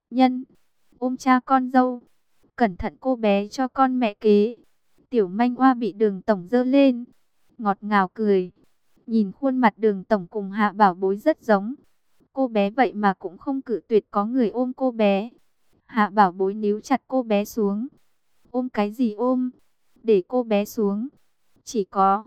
Nhân, ôm cha con dâu, cẩn thận cô bé cho con mẹ kế. Tiểu Manh Oa bị Đường tổng giơ lên, ngọt ngào cười. Nhìn khuôn mặt Đường tổng cùng Hạ Bảo Bối rất giống. Cô bé vậy mà cũng không cự tuyệt có người ôm cô bé. Hạ Bảo Bối níu chặt cô bé xuống. Ôm cái gì ôm? Để cô bé xuống. Chỉ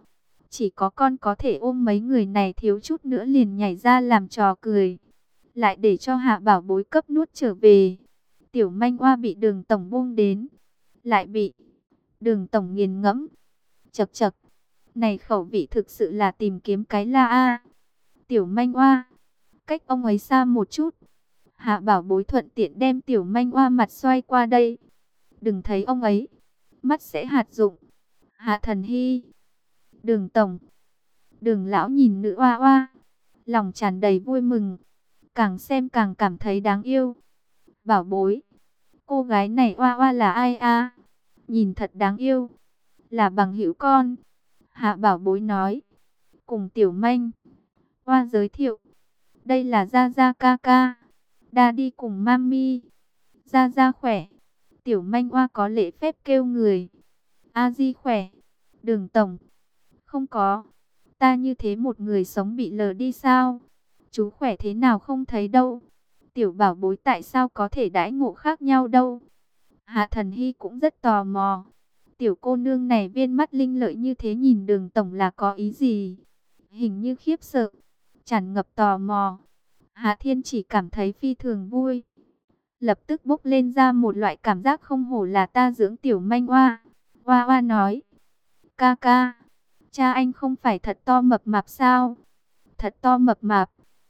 có con có thể ôm mấy người này, thiếu chút nữa liền nhảy ra làm trò cười. Lại để cho Hạ Bảo Bối cấp nuốt trở về. Tiểu Manh Oa bị Đường tổng buông đến, lại bị Đường tổng nghiền ngẫm. Chậc chậc, này khẩu vị thực sự là tìm kiếm cái la a. Tiểu Manh Oa, cách ông ấy xa một chút. Hạ Bảo Bối thuận tiện đem Tiểu Manh Oa mặt xoay qua đây. Đừng thấy ông ấy, mắt sẽ hạt rụng. Hạ Thần Hy, Đường tổng, Đường lão nhìn nữ oa oa, lòng tràn đầy vui mừng, càng xem càng cảm thấy đáng yêu. Bảo Bối, cô gái này oa oa là ai a? Nhìn thật đáng yêu, là bằng hữu con. Hạ Bảo Bối nói, cùng Tiểu Manh Oa giới thiệu, đây là Gia Gia ca ca, Daddy cùng Mami. Gia Gia khỏe. Tiểu Manh Oa có lễ phép kêu người. A Di khỏe. Đường tổng, không có, ta như thế một người sống bị lờ đi sao? Chú khỏe thế nào không thấy đâu. Tiểu Bảo Bối tại sao có thể đãi ngộ khác nhau đâu? Hạ Thần Hy cũng rất tò mò. Tiểu cô nương này viên mắt linh lợi như thế, nhìn Đường tổng là có ý gì? Hình như khiếp sợ, tràn ngập tò mò. Hạ Thiên chỉ cảm thấy phi thường vui, lập tức bốc lên ra một loại cảm giác không hổ là ta dưỡng Tiểu Manh Oa. Oa oa nói, ca ca, cha anh không phải thật to mập mạp sao? Thật to mập mạp.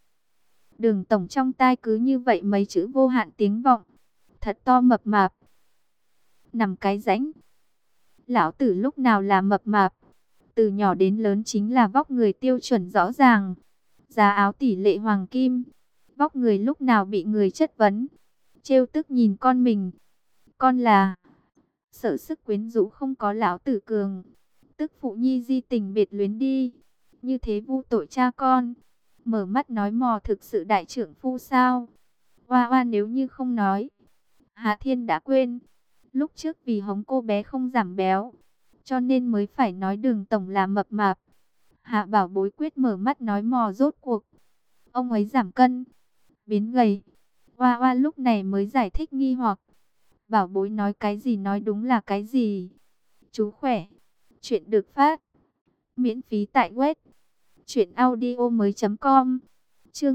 Đường tổng trong tai cứ như vậy mấy chữ vô hạn tiếng vọng. Thật to mập mạp. Nằm cái rãnh. Lão tử lúc nào là mập mạp? Từ nhỏ đến lớn chính là vóc người tiêu chuẩn rõ ràng. Giá áo tỷ lệ hoàng kim. Vóc người lúc nào bị người chất vấn. Trêu tức nhìn con mình. Con là sợ sức quyến rũ không có lão tử cường. Tức phụ nhi di tình biệt luyến đi. Như thế vu tội cha con. Mở mắt nói mò thực sự đại trưởng phu sao? Oa oa nếu như không nói, Hạ Thiên đã quên. Lúc trước vì hống cô bé không giảm béo, cho nên mới phải nói Đường tổng là mập mạp. Hạ Bảo Bối quyết mở mắt nói mò rốt cuộc. Ông ấy giảm cân, biến gầy. Oa oa lúc này mới giải thích nghi hoặc. Bảo Bối nói cái gì nói đúng là cái gì? Chú khỏe. Chuyện được phát miễn phí tại web truyệnaudiomoi.com. Chương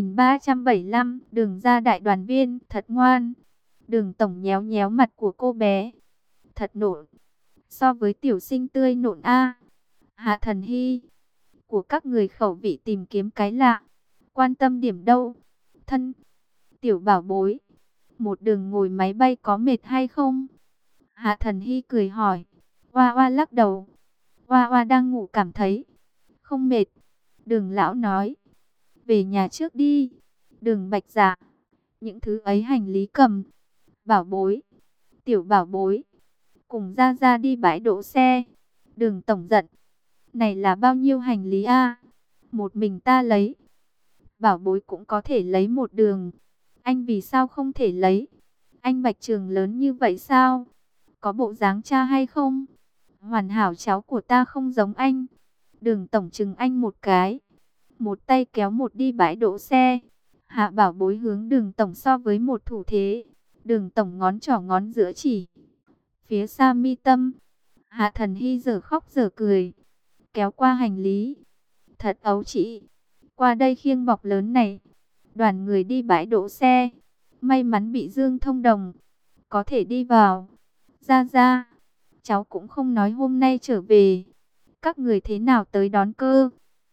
2375, Đường ra đại đoàn viên, thật ngoan. Đường tổng nhéo nhéo mặt của cô bé. Thật nộn. So với tiểu sinh tươi nộn a. Hạ Thần Hy, của các người khẩu vị tìm kiếm cái lạ. Quan tâm điểm đâu? Thân, Tiểu Bảo Bối, một đường ngồi máy bay có mệt hay không? Hạ Thần Hy cười hỏi. Oa oa lắc đầu. Oa oa đang ngủ cảm thấy không mệt. Đường lão nói, về nhà trước đi. Đường Bạch Dạ, những thứ ấy hành lý cầm. Bảo Bối, Tiểu Bảo Bối, cùng ra ra đi bãi đỗ xe. Đường tổng giận, này là bao nhiêu hành lý a? Một mình ta lấy. Bảo Bối cũng có thể lấy một đường. Anh vì sao không thể lấy? Anh Bạch Trường lớn như vậy sao? Có bộ dáng cha hay không? Hoàn hảo cháu của ta không giống anh. Đường tổng chừng anh một cái, một tay kéo một đi bãi đỗ xe. Hạ Bảo Bối hướng Đường tổng so với một thủ thế. Đường tổng ngón trỏ ngón giữa chỉ phía xa mi tâm. Hạ Thần Hy giờ khóc giờ cười, kéo qua hành lý. Thật ấu trĩ. Qua đây khiêng bọc lớn này. Đoàn người đi bãi đỗ xe. May mắn bị Dương thông đồng, có thể đi vào. Ra ra, cháu cũng không nói hôm nay trở về. Các người thế nào tới đón cơ?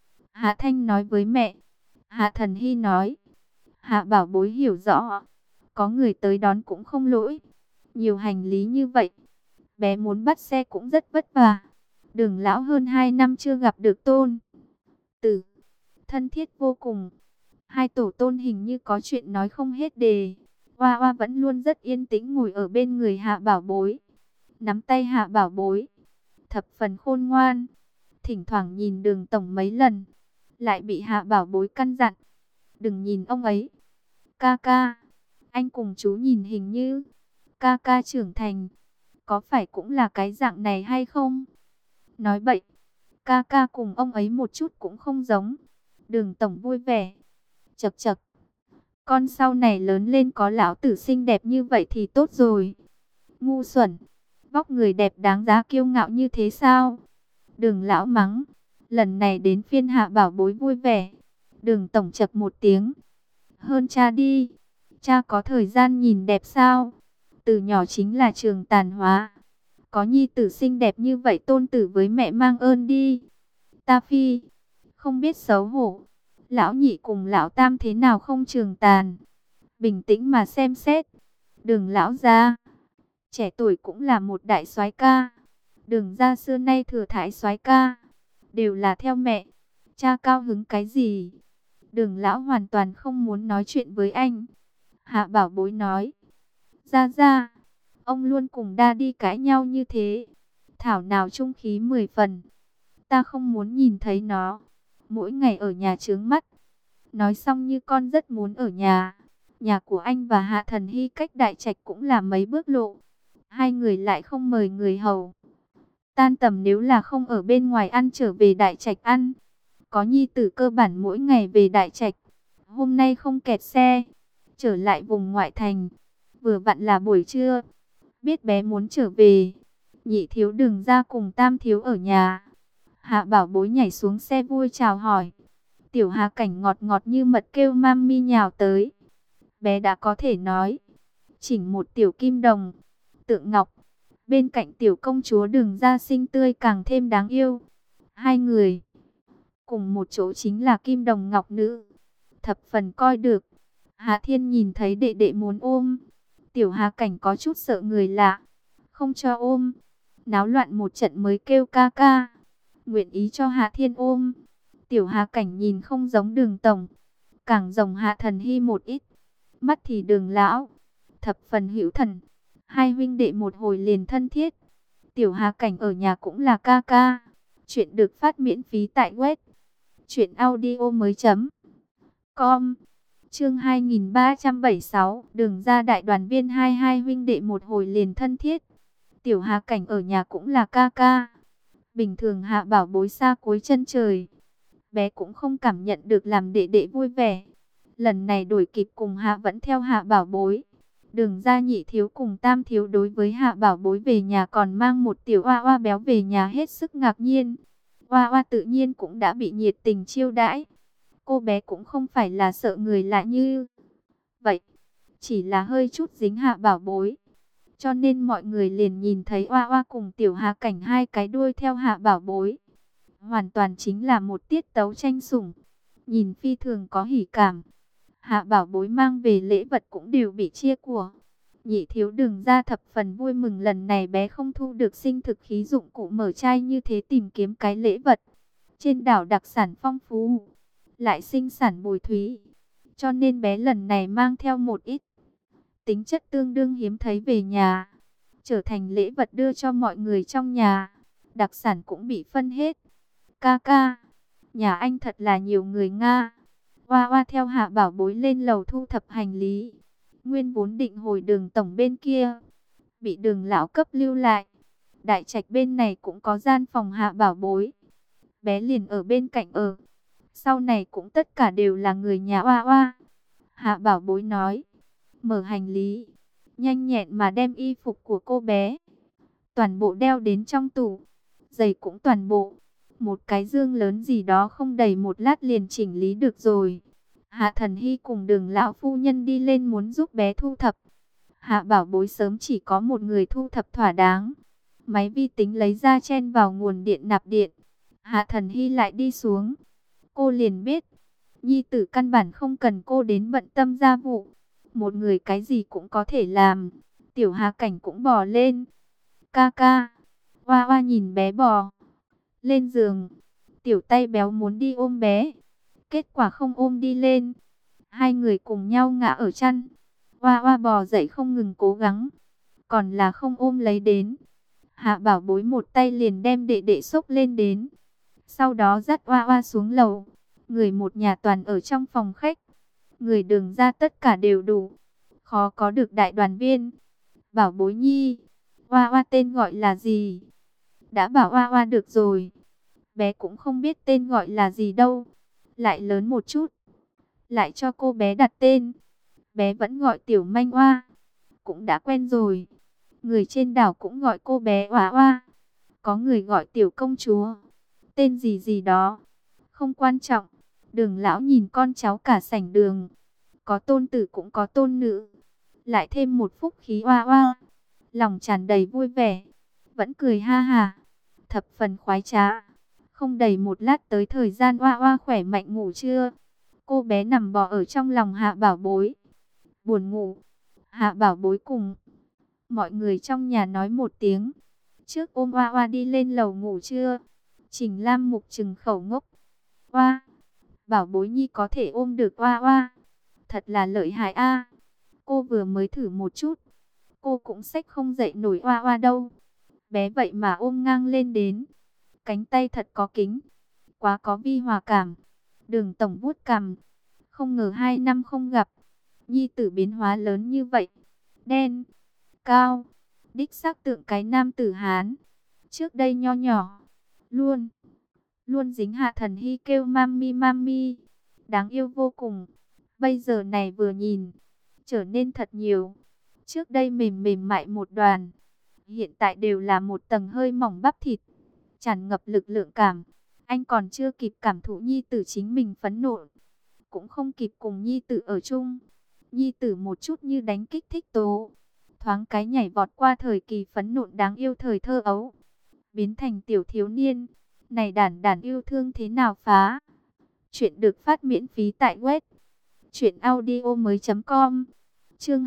Hạ Thanh nói với mẹ. Hạ Thần Hy nói. Hạ Bảo Bối hiểu rõ. Có người tới đón cũng không lỗi. Nhiều hành lý như vậy, bé muốn bắt xe cũng rất vất vả. Đường lão hơn 2 năm chưa gặp được tôn tử, thân thiết vô cùng. Hai tổ tôn hình như có chuyện nói không hết đề. Oa oa vẫn luôn rất yên tĩnh ngồi ở bên người Hạ Bảo Bối, nắm tay Hạ Bảo Bối, thập phần khôn ngoan. Thỉnh thoảng nhìn Đường tổng mấy lần, lại bị Hạ Bảo Bối căn dặn, đừng nhìn ông ấy. Ca ca, Anh cùng chú nhìn hình như ca ca trưởng thành, có phải cũng là cái dạng này hay không? Nói bậy, ca ca cùng ông ấy một chút cũng không giống. Đường Tổng vui vẻ. Chậc chậc, con sau này lớn lên có lão tử xinh đẹp như vậy thì tốt rồi. Ngu xuẩn, vóc người đẹp đáng giá kiêu ngạo như thế sao? Đường lão mắng. Lần này đến phiên Hạ Bảo Bối vui vẻ. Đường Tổng chậc một tiếng. Hơn cha đi. Cha có thời gian nhìn đẹp sao? Từ nhỏ chính là trường tàn hóa. Có nhi tử xinh đẹp như vậy tôn tử với mẹ mang ơn đi. Ta phi, không biết xấu hổ. Lão nhị cùng lão tam thế nào không trường tàn. Bình tĩnh mà xem xét. Đường lão gia, trẻ tuổi cũng là một đại soái ca. Đường gia xưa nay thừa thái soái ca, đều là theo mẹ. Cha cao hứng cái gì? Đường lão hoàn toàn không muốn nói chuyện với anh. Hạ Bảo Bối nói. Gia, ông luôn cùng đa đi cãi nhau như thế. Thảo nào trung khí 10 phần. Ta không muốn nhìn thấy nó. Mỗi ngày ở nhà chướng mắt. Nói xong như con rất muốn ở nhà. Nhà của anh và Hạ Thần Hy cách Đại Trạch cũng là mấy bước lộ. Hai người lại không mời người hầu. Tan tầm nếu là không ở bên ngoài ăn trở về Đại Trạch ăn. Có nhi tử cơ bản mỗi ngày về Đại Trạch. Hôm nay không kẹt xe. Trở lại vùng ngoại thành. Vừa vặn là buổi trưa. Biết bé muốn trở về. Nhị thiếu Đường ra cùng tam thiếu ở nhà. Hạ Bảo Bối nhảy xuống xe vui chào hỏi. Tiểu Hà Cảnh ngọt ngọt như mật kêu mami nhào tới. Bé đã có thể nói. Chỉnh một tiểu kim đồng. Tượng ngọc. Bên cạnh tiểu công chúa Đường ra xinh tươi càng thêm đáng yêu. Hai người cùng một chỗ chính là kim đồng ngọc nữ. Thập phần coi được. Hạ Thiên nhìn thấy đệ đệ muốn ôm. Tiểu Hà Cảnh có chút sợ người lạ. Không cho ôm. Náo loạn một trận mới kêu ca ca. Nguyện ý cho Hạ Thiên ôm. Tiểu Hà Cảnh nhìn không giống Đường Tổng. Càng giống Hạ Thần Hy một ít. Mắt thì Đường lão. Thập phần hữu thần. Hai huynh đệ một hồi liền thân thiết. Tiểu Hà Cảnh ở nhà cũng là ca ca. Chuyện được phát miễn phí tại web truyệnaudiomoi.com. Chương 2376, Đường ra đại đoàn viên hai huynh đệ một hồi liền thân thiết. Tiểu Hà Cảnh ở nhà cũng là ca ca. Bình thường Hạ Bảo Bối xa cuối chân trời. Bé cũng không cảm nhận được làm đệ đệ vui vẻ. Lần này đổi kịp cùng Hạ vẫn theo Hạ Bảo Bối. Đường ra nhị thiếu cùng tam thiếu đối với Hạ Bảo Bối về nhà còn mang một tiểu oa oa béo về nhà hết sức ngạc nhiên. Oa oa tự nhiên cũng đã bị nhiệt tình chiêu đãi. Cô bé cũng không phải là sợ người lạ như vậy, chỉ là hơi chút dính Hạ Bảo Bối. Cho nên mọi người liền nhìn thấy oa oa cùng tiểu Hà Cảnh hai cái đuôi theo Hạ Bảo Bối. Hoàn toàn chính là một tiết tấu tranh sủng. Nhìn phi thường có hỉ cảm. Hạ Bảo Bối mang về lễ vật cũng đều bị chia của. Nhị thiếu Đường ra thập phần vui mừng lần này bé không thu được sinh thực khí dụng cụ mở chai như thế tìm kiếm cái lễ vật. Trên đảo đặc sản phong phú, lại sinh sản bồi thúy. Cho nên bé lần này mang theo một ít tính chất tương đương hiếm thấy về nhà. Trở thành lễ vật đưa cho mọi người trong nhà. Đặc sản cũng bị phân hết. Ca ca, nhà anh thật là nhiều người Nga. Oa oa theo Hạ Bảo Bối lên lầu thu thập hành lý. Nguyên vốn định hồi Đường Tổng bên kia, bị Đường lão cấp lưu lại. Đại Trạch bên này cũng có gian phòng Hạ Bảo Bối. Bé liền ở bên cạnh ở. Sau này cũng tất cả đều là người nhà oa oa. Hạ Bảo Bối nói. Mở hành lý. Nhanh nhẹn mà đem y phục của cô bé toàn bộ đeo đến trong tủ. Giày cũng toàn bộ. Một cái dương lớn gì đó không đầy một lát liền chỉnh lý được rồi. Hạ Thần Hy cùng Đường lão phu nhân đi lên muốn giúp bé thu thập. Hạ Bảo Bối sớm chỉ có một người thu thập thỏa đáng. Máy vi tính lấy ra chen vào nguồn điện nạp điện. Hạ Thần Hy lại đi xuống. Cô liền biết, nhi tử căn bản không cần cô đến bận tâm gia vụ. Một người cái gì cũng có thể làm. Tiểu Hà Cảnh cũng bò lên. Ca ca. Oa oa nhìn bé bò lên giường. Tiểu tay béo muốn đi ôm bé. Kết quả không ôm đi lên. Hai người cùng nhau ngã ở chăn. Oa oa bò dậy không ngừng cố gắng. Còn là không ôm lấy đến. Hạ Bảo Bối một tay liền đem đệ đệ xốc lên đến. Sau đó dắt oa oa xuống lầu. Người một nhà toàn ở trong phòng khách. Người Đường ra tất cả đều đủ. khó có được đại đoàn viên. Bảo bối nhi, Oa Oa tên gọi là gì? Đã bảo Oa Oa được rồi. Bé cũng không biết tên gọi là gì đâu. Lại lớn một chút, lại cho cô bé đặt tên. Bé vẫn gọi Tiểu Manh Oa, cũng đã quen rồi. Người trên đảo cũng gọi cô bé Oa Oa. Có người gọi Tiểu Công Chúa, tên gì gì đó, không quan trọng. Đường lão nhìn con cháu cả sảnh đường, có tôn tử cũng có tôn nữ, lại thêm một phúc khí Oa Oa, lòng tràn đầy vui vẻ, vẫn cười ha ha, thập phần khoái trá. Không đầy một lát tới thời gian Oa Oa khỏe mạnh ngủ trưa. Cô bé nằm bò ở trong lòng Hạ Bảo Bối, buồn ngủ. Hạ Bảo Bối cùng mọi người trong nhà nói một tiếng, trước ôm Oa Oa đi lên lầu ngủ trưa. Trình Lam Mục trừng khẩu ngốc. Oa, Bảo Bối nhi có thể ôm được Oa Oa, thật là lợi hại a. Cô vừa mới thử một chút, cô cũng xách không dậy nổi Oa Oa đâu. Bé vậy mà ôm ngang lên đến, cánh tay thật có kính, quá có vi hòa cảm. Đường tổng vuốt cằm, không ngờ 2 năm không gặp, nhi tử biến hóa lớn như vậy. Đen, cao, đích xác tượng cái nam tử Hán. Trước đây nho nhỏ, luôn luôn dính Hạ Thần Hy kêu mami mami, đáng yêu vô cùng. Bây giờ này vừa nhìn, trở nên thật nhiều. Trước đây mềm mềm mại một đoàn, hiện tại đều là một tầng hơi mỏng bắp thịt, tràn ngập lực lượng cảm. Anh còn chưa kịp cảm thụ nhi tử chính mình phẫn nộ, cũng không kịp cùng nhi tử ở chung. Nhi tử một chút như đánh kích thích tố, thoáng cái nhảy vọt qua thời kỳ phẫn nộ đáng yêu thời thơ ấu, biến thành tiểu thiếu niên. Này đàn đàn yêu thương thế nào phá. Chuyện được phát miễn phí tại web truyệnaudiomoi.com. Chương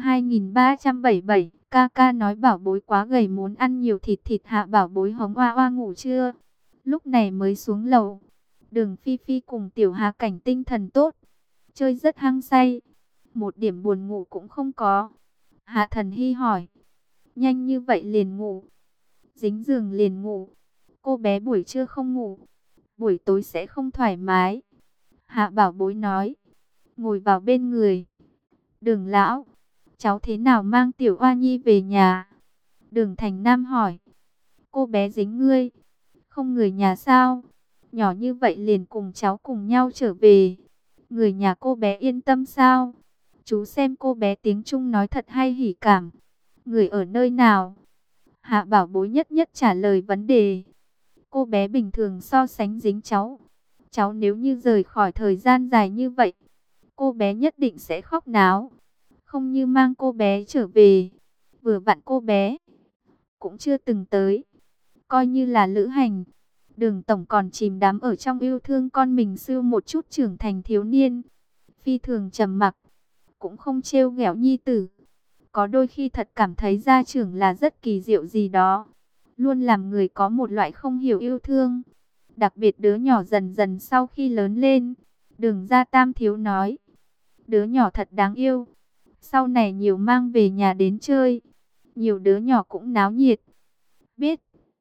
2377, ca nói Bảo Bối quá gầy muốn ăn nhiều thịt thịt. Hạ Bảo Bối hống Oa Oa ngủ trưa, lúc này mới xuống lầu. Đường Phi Phi cùng Tiểu Hà Cảnh tinh thần tốt, chơi rất hăng say, một điểm buồn ngủ cũng không có. Hạ Thần Hy hỏi, nhanh như vậy liền ngủ? Dính giường liền ngủ? Cô bé buổi trưa không ngủ, buổi tối sẽ không thoải mái. Hạ Bảo Bối nói, ngồi vào bên người. Đường lão, cháu thế nào mang Tiểu Oa Nhi về nhà? Đường Thành Nam hỏi. Cô bé dính ngươi, không người nhà sao? Nhỏ như vậy liền cùng cháu cùng nhau trở về, người nhà cô bé yên tâm sao? Chú xem cô bé tiếng Trung nói thật hay hỉ cảm. Người ở nơi nào? Hạ Bảo Bối nhất nhất trả lời vấn đề. Cô bé bình thường so sánh dính cháu. Cháu nếu như rời khỏi thời gian dài như vậy, cô bé nhất định sẽ khóc náo. Không như mang cô bé trở về, vừa vặn cô bé cũng chưa từng tới, coi như là lữ hành. Đường tổng còn chìm đắm ở trong yêu thương con mình siêu một chút trưởng thành thiếu niên, phi thường trầm mặc, cũng không trêu ghẹo nhi tử. Có đôi khi thật cảm thấy gia trưởng là rất kỳ diệu gì đó, luôn làm người có một loại không hiểu yêu thương. Đặc biệt đứa nhỏ dần dần sau khi lớn lên, Đường Gia Tam thiếu nói, đứa nhỏ thật đáng yêu, sau này nhiều mang về nhà đến chơi, nhiều đứa nhỏ cũng náo nhiệt. Biết,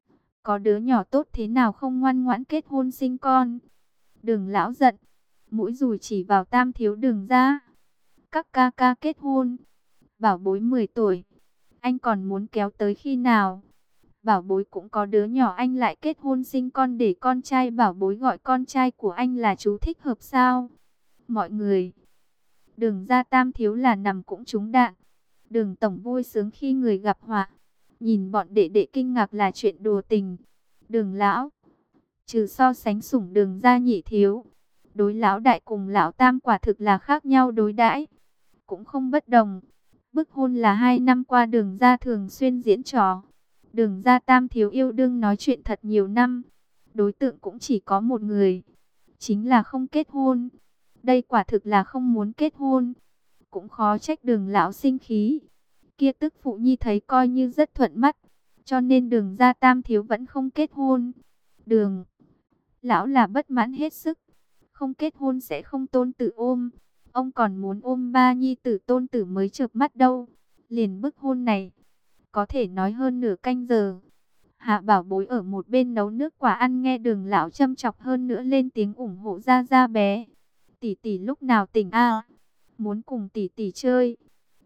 có đứa nhỏ tốt thế nào không ngoan ngoãn kết hôn sinh con. Đường lão giận, mũi dùi chỉ vào Tam thiếu Đường Gia. Các ca ca kết hôn, Bảo Bối 10 tuổi, anh còn muốn kéo tới khi nào? Bảo Bối cũng có đứa nhỏ anh lại kết hôn sinh con để con trai Bảo Bối gọi con trai của anh là chú thích hợp sao? Mọi người, Đường Gia Tam thiếu là nằm cũng trúng đạn. Đường tổng vui sướng khi người gặp họa, nhìn bọn đệ đệ kinh ngạc là chuyện đùa tình. Đường lão, trừ so sánh sủng Đường Gia nhị thiếu, đối lão đại cùng lão tam quả thực là khác nhau đối đãi, cũng không bất đồng. Bức hôn là 2 năm qua Đường Gia thường xuyên diễn trò. Đường Gia Tam thiếu yêu đương nói chuyện thật nhiều năm, đối tượng cũng chỉ có một người, chính là không kết hôn. Đây quả thực là không muốn kết hôn, cũng khó trách Đường lão sinh khí. Kia tức phụ nhi thấy coi như rất thuận mắt, cho nên Đường Gia Tam thiếu vẫn không kết hôn. Đường lão là bất mãn hết sức, không kết hôn sẽ không tôn tử ôm, ông còn muốn ôm 3 nhi tử tôn tử mới chợp mắt đâu. Liền bức hôn này, có thể nói hơn nửa canh giờ. Hạ Bảo Bối ở một bên nấu nước quả ăn, nghe Đường lão châm chọc hơn nữa lên tiếng ủng hộ Gia Gia bé. Tỷ tỷ lúc nào tỉnh a? Muốn cùng tỷ tỷ chơi.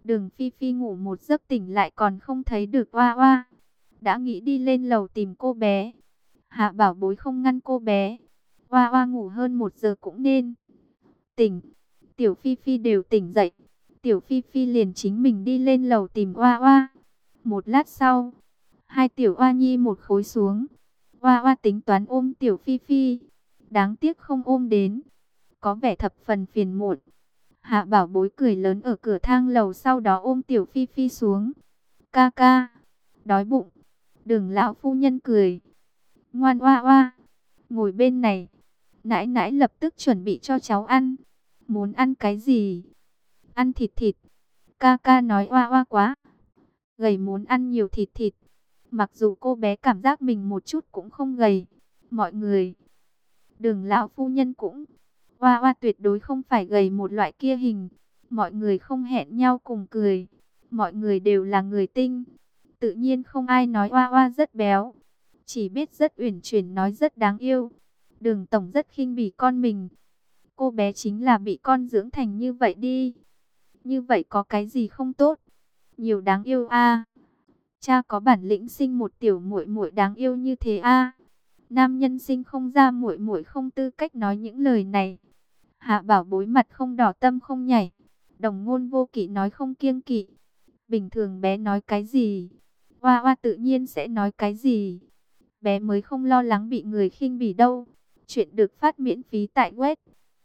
Đường Phi Phi ngủ một giấc tỉnh lại còn không thấy được Oa Oa. Đã nghĩ đi lên lầu tìm cô bé. Hạ Bảo Bối không ngăn cô bé. Oa Oa ngủ hơn 1 giờ cũng nên tỉnh. Tiểu Phi Phi đều tỉnh dậy. Tiểu Phi Phi liền chính mình đi lên lầu tìm Oa Oa. Một lát sau, hai tiểu oa nhi một khối xuống. Oa Oa tính toán ôm Tiểu Phi Phi. Đáng tiếc không ôm đến. Có vẻ thập phần phiền muộn. Hạ Bảo Bối cười lớn ở cửa thang lầu, sau đó ôm Tiểu Phi Phi xuống. Ca ca, đói bụng. Đường lão phu nhân cười. Ngoan Oa Oa, ngồi bên này. Nãi nãi lập tức chuẩn bị cho cháu ăn. Muốn ăn cái gì? Ăn thịt thịt. Ca ca nói Oa Oa quá gầy, muốn ăn nhiều thịt thịt. Mặc dù cô bé cảm giác mình một chút cũng không gầy. Mọi người, Đường lão phu nhân cũng, Oa Oa tuyệt đối không phải gầy một loại kia hình. Mọi người không hẹn nhau cùng cười. Mọi người đều là người tinh. Tự nhiên không ai nói Oa Oa rất béo. Chỉ biết rất uyển chuyển, nói rất đáng yêu. Đường tổng rất khinh bỉ con mình. Cô bé chính là bị con dưỡng thành như vậy đi. Như vậy có cái gì không tốt? Nhiều đáng yêu a. Cha có bản lĩnh sinh một tiểu muội muội đáng yêu như thế a. Nam nhân sinh không ra muội muội không tư cách nói những lời này. Hạ Bảo Bối mặt không đỏ tâm không nhảy. Đồng ngôn vô kỵ nói không kiêng kỵ. Bình thường bé nói cái gì, Oa Oa tự nhiên sẽ nói cái gì. Bé mới không lo lắng bị người khinh bỉ đâu. Chuyện được phát miễn phí tại web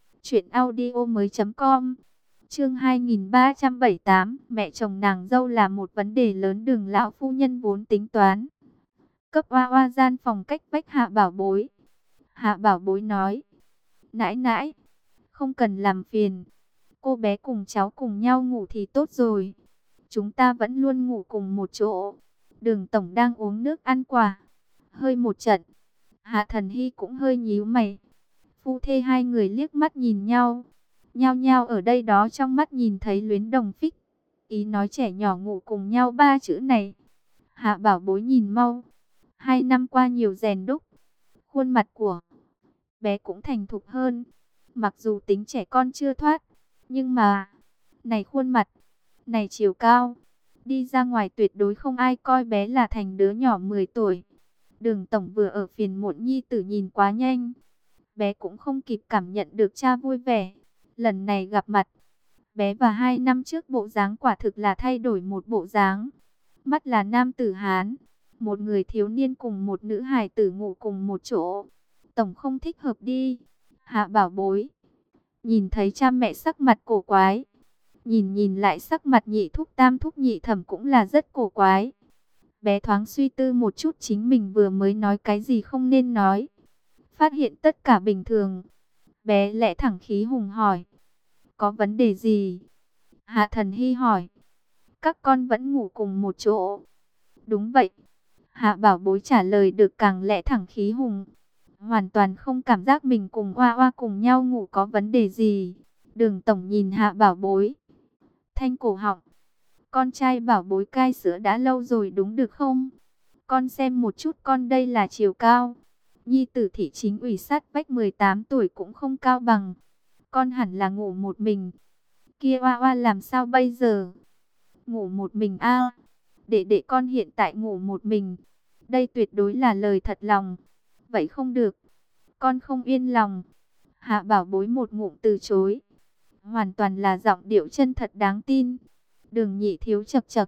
truyệnaudiomoi.com. Chương 2378, mẹ chồng nàng dâu là một vấn đề lớn. Đường lão phu nhân vốn tính toán cấp Oa Oa gian phòng cách vách Hạ Bảo Bối. Hạ Bảo Bối nói: "Nãi nãi, không cần làm phiền. Cô bé cùng cháu cùng nhau ngủ thì tốt rồi. Chúng ta vẫn luôn ngủ cùng một chỗ." Đường tổng đang uống nước ăn quả, hơi một trận. Hạ Thần Hy cũng hơi nhíu mày. Phu thê hai người liếc mắt nhìn nhau, nhao nhao ở đây đó trong mắt nhìn thấy luyến đồng phích. Ý nói trẻ nhỏ ngủ cùng nhau ba chữ này. Hạ Bảo Bối nhìn mau. 2 năm qua nhiều rèn đúc, khuôn mặt của bé cũng thành thục hơn. Mặc dù tính trẻ con chưa thoát, nhưng mà này khuôn mặt, này chiều cao, đi ra ngoài tuyệt đối không ai coi bé là thành đứa nhỏ 10 tuổi. Đường tổng vừa ở phiền muộn nhi tử nhìn quá nhanh, bé cũng không kịp cảm nhận được cha vui vẻ. Lần này gặp mặt, bé và 2 năm trước bộ dáng quả thực là thay đổi một bộ dáng. Mắt là nam tử Hán, một người thiếu niên cùng một nữ hài tử ngủ cùng một chỗ. Tổng không thích hợp đi. Hạ Bảo Bối nhìn thấy cha mẹ sắc mặt cổ quái, nhìn lại sắc mặt nhị thúc tam thúc nhị thẩm cũng là rất cổ quái. Bé thoáng suy tư một chút chính mình vừa mới nói cái gì không nên nói. Phát hiện tất cả bình thường, bé lẽ thẳng khí hùng hỏi: "Có vấn đề gì?" Hạ Thần Hy hỏi: "Các con vẫn ngủ cùng một chỗ?" "Đúng vậy." Hạ Bảo Bối trả lời được càng lẽ thẳng khí hùng. Hoàn toàn không cảm giác mình cùng Oa Oa cùng nhau ngủ có vấn đề gì. Đường tổng nhìn Hạ Bảo Bối, thanh cổ họng: "Con trai Bảo Bối cai sữa đã lâu rồi đúng được không? Con xem một chút con đây là chiều cao. Nhi tử thị chính ủy sát vách 18 tuổi cũng không cao bằng. Con hẳn là ngủ một mình. Kia Oa Oa làm sao bây giờ?" "Ngủ một mình a? Đệ con hiện tại ngủ một mình. Đây tuyệt đối là lời thật lòng." "Vậy không được. Con không yên lòng." Hạ Bảo Bối một ngụm từ chối. Hoàn toàn là giọng điệu chân thật đáng tin. Đường Nhị Thiếu chậc chậc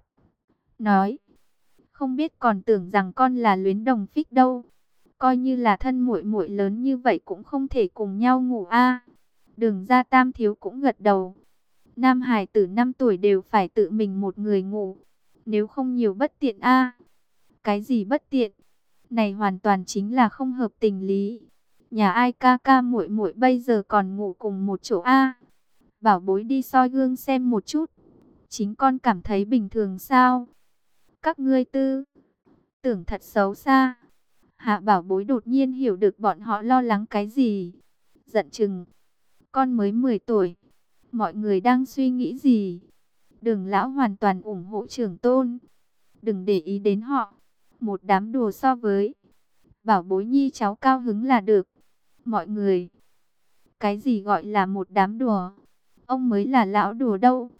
nói: "Không biết còn tưởng rằng con là luyến đồng phích đâu. Coi như là thân muội muội lớn như vậy cũng không thể cùng nhau ngủ a." Đường gia Tam Thiếu cũng gật đầu. Nam hải tử 5 tuổi đều phải tự mình một người ngủ. Nếu không nhiều bất tiện a. Cái gì bất tiện? Này hoàn toàn chính là không hợp tình lý. Nhà ai ca ca muội muội bây giờ còn ngủ cùng một chỗ a? Bảo Bối đi soi gương xem một chút. Chính con cảm thấy bình thường sao? Các ngươi tư tưởng thật xấu xa. Hạ Bảo Bối đột nhiên hiểu được bọn họ lo lắng cái gì. Giận chừng: "Con mới 10 tuổi. Mọi người đang suy nghĩ gì?" Đường lão hoàn toàn ủng hộ trưởng tôn. "Đừng để ý đến họ. Một đám đùa so với Bảo Bối nhi cháu cao hứng là được." Mọi người: "Cái gì gọi là một đám đùa? Ông mới là lão đùa đâu."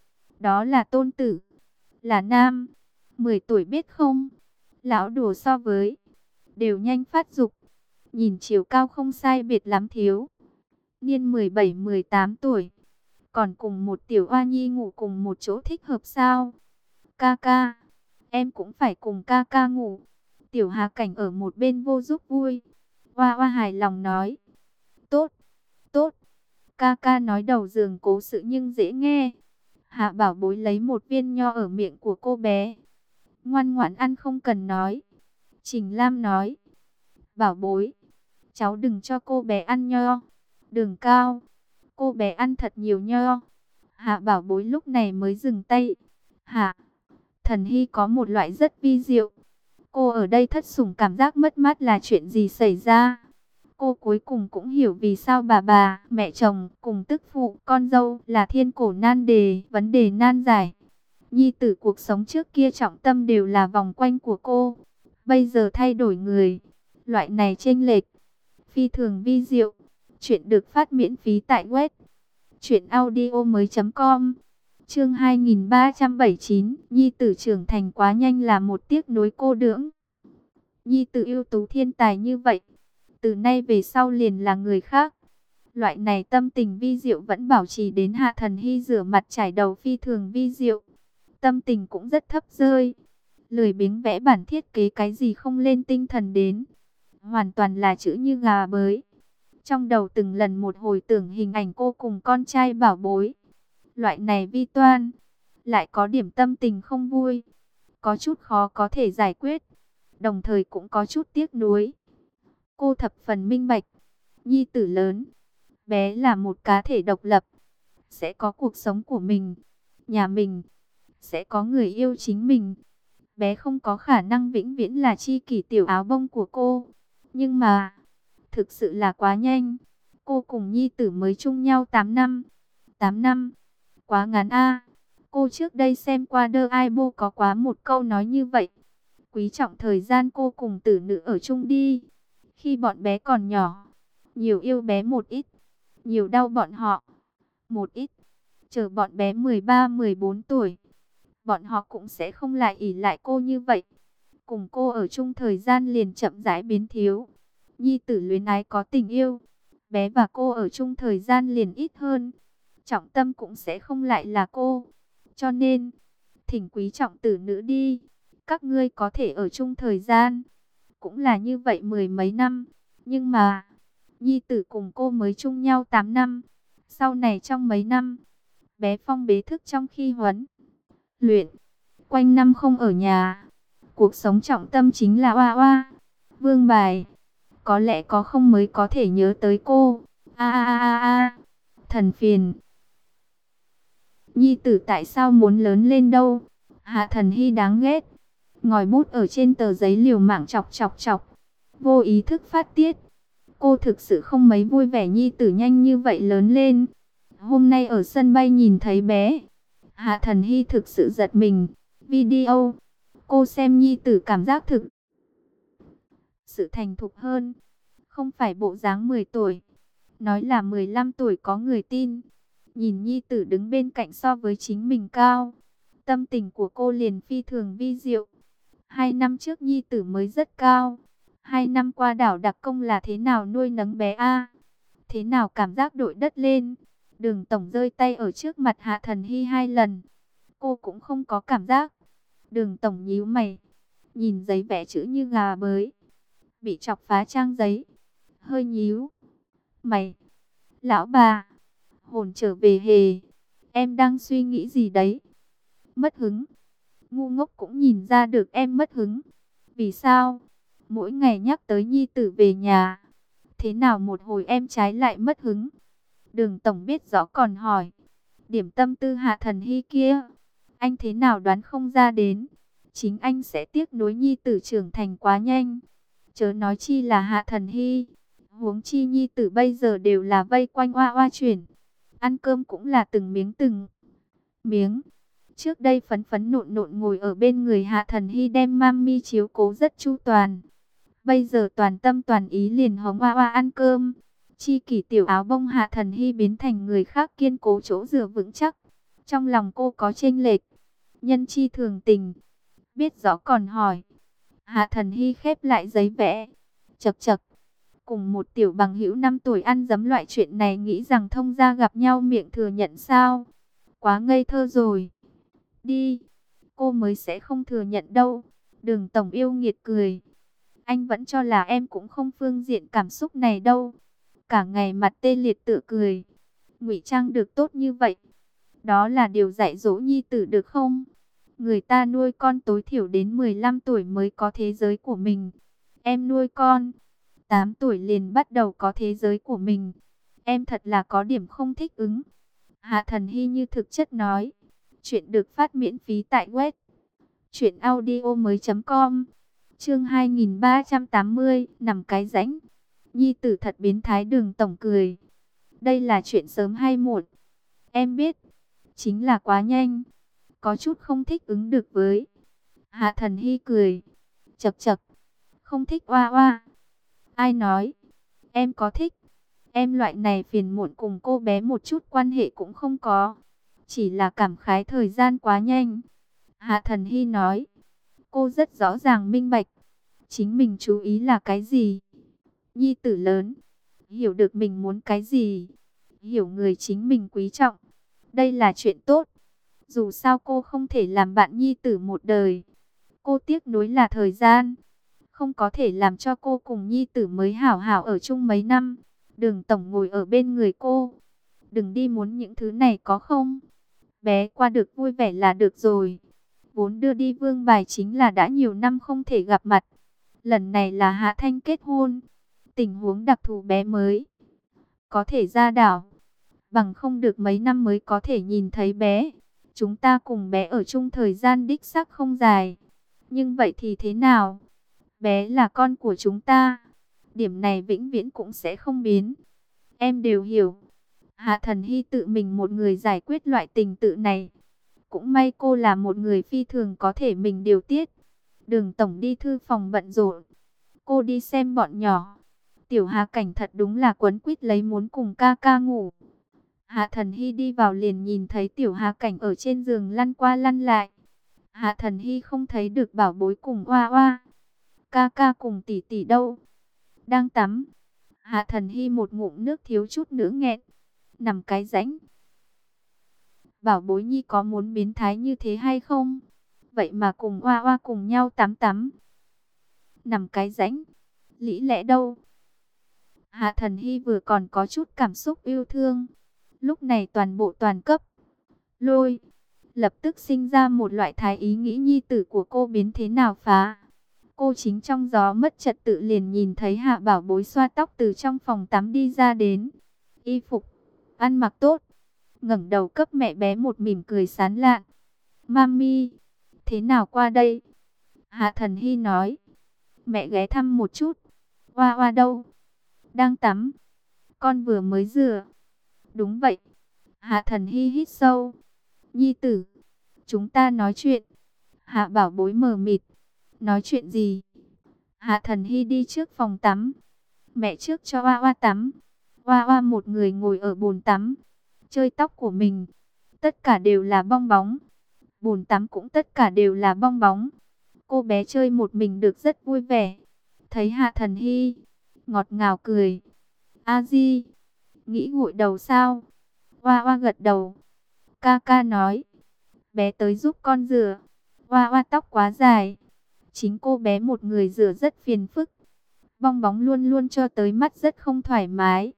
Đó là tôn tử, là nam, 10 tuổi biết không? Lão đùa so với, đều nhanh phát dục, nhìn chiều cao không sai biệt lắm thiếu. Niên 17-18 tuổi, còn cùng một tiểu oa nhi ngủ cùng một chỗ thích hợp sao? Ca ca, em cũng phải cùng ca ca ngủ. Tiểu Hà Cảnh ở một bên vô giúp vui. Oa oa hài lòng nói. Tốt, tốt. Ca ca nói đầu giường cố sự nhưng dễ nghe. Hạ Bảo Bối lấy một viên nho ở miệng của cô bé. Ngoan ngoãn ăn không cần nói. Trình Lam nói. Bảo Bối, cháu đừng cho cô bé ăn nho. Đường cao. Cô bé ăn thật nhiều nho. Hạ Bảo Bối lúc này mới dừng tay. Hạ Thần Hy có một loại rất vi diệu. Cô ở đây thất sủng cảm giác mất mát là chuyện gì xảy ra. Cô cuối cùng cũng hiểu vì sao bà, mẹ chồng cùng tức phụ, con dâu là thiên cổ nan đề, vấn đề nan giải. Nhi tử cuộc sống trước kia trọng tâm đều là vòng quanh của cô. Bây giờ thay đổi người. Loại này chênh lệch phi thường vi diệu. Chuyện được phát miễn phí tại web truyệnaudiomoi.com. Chương 2379, Nhi tử trưởng thành quá nhanh là một tiếc nuối cô đỡng. Nhi tử ưu tú thiên tài như vậy, từ nay về sau liền là người khác. Loại này tâm tình vi diệu vẫn bảo trì đến Hạ Thần Hy rửa mặt trải đầu phi thường vi diệu. Tâm tình cũng rất thấp rơi. Lười biếng vẽ bản thiết kế cái gì không lên tinh thần đến. Hoàn toàn là chữ như gà bới. Trong đầu từng lần một hồi tưởng hình ảnh cô cùng con trai Bảo Bối. Loại này vi toan, lại có điểm tâm tình không vui. Có chút khó có thể giải quyết. Đồng thời cũng có chút tiếc nuối. Cô thập phần minh bạch. Nhi tử lớn, bé là một cá thể độc lập. Sẽ có cuộc sống của mình, nhà mình. Sẽ có người yêu chính mình. Bé không có khả năng vĩnh viễn là chi kỷ tiểu áo bông của cô. Nhưng mà, thực sự là quá nhanh. Cô cùng Nhi tử mới chung nhau 8 năm. 8 năm, quá ngắn a. Cô trước đây xem qua The Aibo có quá một câu nói như vậy. Quý trọng thời gian cô cùng tử nữ ở chung đi. Khi bọn bé còn nhỏ, nhiều yêu bé một ít, nhiều đau bọn họ một ít. Chờ bọn bé 13-14 tuổi, bọn họ cũng sẽ không lại ỷ lại cô như vậy. Cùng cô ở chung thời gian liền chậm rãi biến thiếu. Nhi tử luyến ái có tình yêu, bé và cô ở chung thời gian liền ít hơn. Trọng tâm cũng sẽ không lại là cô. Cho nên, thỉnh quý trọng tử nữ đi. Các ngươi có thể ở chung thời gian cũng là như vậy mười mấy năm. Nhưng mà, Nhi tử cùng cô mới chung nhau 8 năm. Sau này trong mấy năm, bé Phong bế thức trong khi huấn luyện, quanh năm không ở nhà. Cuộc sống trọng tâm chính là oa oa, vương bài. Có lẽ có không mới có thể nhớ tới cô. Thần phiền. Nhi tử tại sao muốn lớn lên đâu? Hạ Thần Hy đáng ghét. Ngòi bút ở trên tờ giấy liều mạng chọc. Vô ý thức phát tiết. Cô thực sự không mấy vui vẻ Nhi tử nhanh như vậy lớn lên. Hôm nay ở sân bay nhìn thấy bé, Hạ Thần Hy thực sự giật mình. Video, cô xem Nhi tử cảm giác thực sự thành thục hơn. Không phải bộ dáng 10 tuổi. Nói là 15 tuổi có người tin. Nhìn Nhi tử đứng bên cạnh so với chính mình cao. Tâm tình của cô liền phi thường vi diệu. 2 năm trước Nhi tử mới rất cao. 2 năm qua đảo đặc công là thế nào nuôi nấng bé a? Thế nào cảm giác đội đất lên? Đường tổng rơi tay ở trước mặt Hạ Thần Hy 2 lần. Cô cũng không có cảm giác. Đường tổng nhíu mày. Nhìn giấy vẽ chữ như gà bới. Bị chọc phá trang giấy. Hơi nhíu mày. Lão bà, hồn trở về hề. Em đang suy nghĩ gì đấy? Mất hứng. Ngu ngốc cũng nhìn ra được em mất hứng. Vì sao? Mỗi ngày nhắc tới Nhi tử về nhà. Thế nào một hồi em trái lại mất hứng? Đường tổng biết rõ còn hỏi. Điểm tâm tư Hạ Thần Hy kia, anh thế nào đoán không ra đến. Chính anh sẽ tiếc nuối Nhi tử trưởng thành quá nhanh. Chớ nói chi là Hạ Thần Hy. Huống chi Nhi tử bây giờ đều là vây quanh oa oa chuyển. Ăn cơm cũng là từng miếng. Trước đây phấn phấn nộn nộn ngồi ở bên người Hạ Thần Hy đem mami chiếu cố rất chu toàn. Bây giờ toàn tâm toàn ý liền hống oa oa ăn cơm. Chi kỷ tiểu áo bông Hạ Thần Hy biến thành người khác kiên cố chỗ dựa vững chắc. Trong lòng cô có chênh lệch, nhân chi thường tình, biết rõ còn hỏi. Hạ Thần Hy khép lại giấy vẽ, chậc chậc. Cùng một tiểu bằng hữu 5 tuổi ăn dấm loại chuyện này nghĩ rằng thông gia gặp nhau miệng thừa nhận sao? Quá ngây thơ rồi. Đi, cô mới sẽ không thừa nhận đâu. Đường Tổng yêu nghiệt cười. Anh vẫn cho là em cũng không phương diện cảm xúc này đâu. Cả ngày mặt tê liệt tự cười. Ngụy trang được tốt như vậy. Đó là điều dạy dỗ nhi tử được không? Người ta nuôi con tối thiểu đến 15 tuổi mới có thế giới của mình. Em nuôi con 8 tuổi liền bắt đầu có thế giới của mình. Em thật là có điểm không thích ứng. Hạ Thần Hy như thực chất nói. Chuyện được phát miễn phí tại web truyệnaudiomoi.com. Chương 2380, nằm cái rãnh. Nhi tử thật biến thái. Đường Tổng cười. Đây là chuyện sớm hay muộn? Em biết, chính là quá nhanh, có chút không thích ứng được với. Hạ Thần Hy cười. Chậc chậc. Không thích oa oa. Ai nói? Em có thích. Em loại này phiền muộn cùng cô bé một chút quan hệ cũng không có. Chỉ là cảm khái thời gian quá nhanh. Hạ Thần Hy nói. Cô rất rõ ràng minh bạch. Chính mình chú ý là cái gì? Nhi tử lớn. Hiểu được mình muốn cái gì. Hiểu người chính mình quý trọng. Đây là chuyện tốt. Dù sao cô không thể làm bạn nhi tử một đời. Cô tiếc nuối là thời gian. Không có thể làm cho cô cùng nhi tử mới hảo hảo ở chung mấy năm. Đường Tổng ngồi ở bên người cô. Đừng đi muốn những thứ này có không? Bé qua được vui vẻ là được rồi. Vốn đưa đi vương bài chính là đã nhiều năm không thể gặp mặt. Lần này là Hạ Thanh kết hôn. Tình huống đặc thù bé mới có thể ra đảo. Bằng không được mấy năm mới có thể nhìn thấy bé. Chúng ta cùng bé ở chung thời gian đích xác không dài. Nhưng vậy thì thế nào? Bé là con của chúng ta. Điểm này vĩnh viễn cũng sẽ không biến. Em đều hiểu. Hạ Thần Hy tự mình một người giải quyết loại tình tự này. Cũng may cô là một người phi thường có thể mình điều tiết. Đường Tổng đi thư phòng bận rộn. Cô đi xem bọn nhỏ. Tiểu Hà Cảnh thật đúng là quấn quýt lấy muốn cùng ca ca ngủ. Hạ Thần Hy đi vào liền nhìn thấy Tiểu Hà Cảnh ở trên giường lăn qua lăn lại. Hạ Thần Hy không thấy được bảo bối cùng oa oa. Ca ca cùng tỷ tỷ đâu? Đang tắm. Hạ Thần Hy một ngụm nước thiếu chút nữa nghẹn. Nằm cái rãnh. Bảo bối nhi có muốn biến thái như thế hay không? Vậy mà cùng oa oa cùng nhau tắm tắm. Nằm cái rãnh. Lý lẽ đâu? Hạ Thần Hy vừa còn có chút cảm xúc yêu thương. Lúc này toàn bộ toàn cấp. Lôi. Lập tức sinh ra một loại thái ý nghĩ nhi tử của cô biến thế nào phá. Cô chính trong gió mất trật tự liền nhìn thấy Hạ Bảo Bối xoa tóc từ trong phòng tắm đi ra đến. Y phục, ăn mặc tốt. Ngẩng đầu cấp mẹ bé một mỉm cười sán lạn. Mami, thế nào qua đây? Hạ Thần Hy nói. Mẹ ghé thăm một chút. Oa oa đâu? Đang tắm. Con vừa mới rửa. Đúng vậy. Hạ Thần Hy hít sâu. Nhi tử, chúng ta nói chuyện. Hạ Bảo Bối mờ mịt. Nói chuyện gì? Hạ Thần Hy đi trước phòng tắm. Mẹ trước cho Oa Oa tắm. Oa Oa một người ngồi ở bồn tắm. Chơi tóc của mình. Tất cả đều là bong bóng. Bồn tắm cũng tất cả đều là bong bóng. Cô bé chơi một mình được rất vui vẻ. Thấy Hạ Thần Hy. Ngọt ngào cười. A Di. Nghĩ gội đầu sao? Oa Oa gật đầu. Ca ca nói. Bé tới giúp con rửa. Oa Oa tóc quá dài. Chính cô bé một người rửa rất phiền phức. Bong bóng luôn luôn cho tới mắt rất không thoải mái.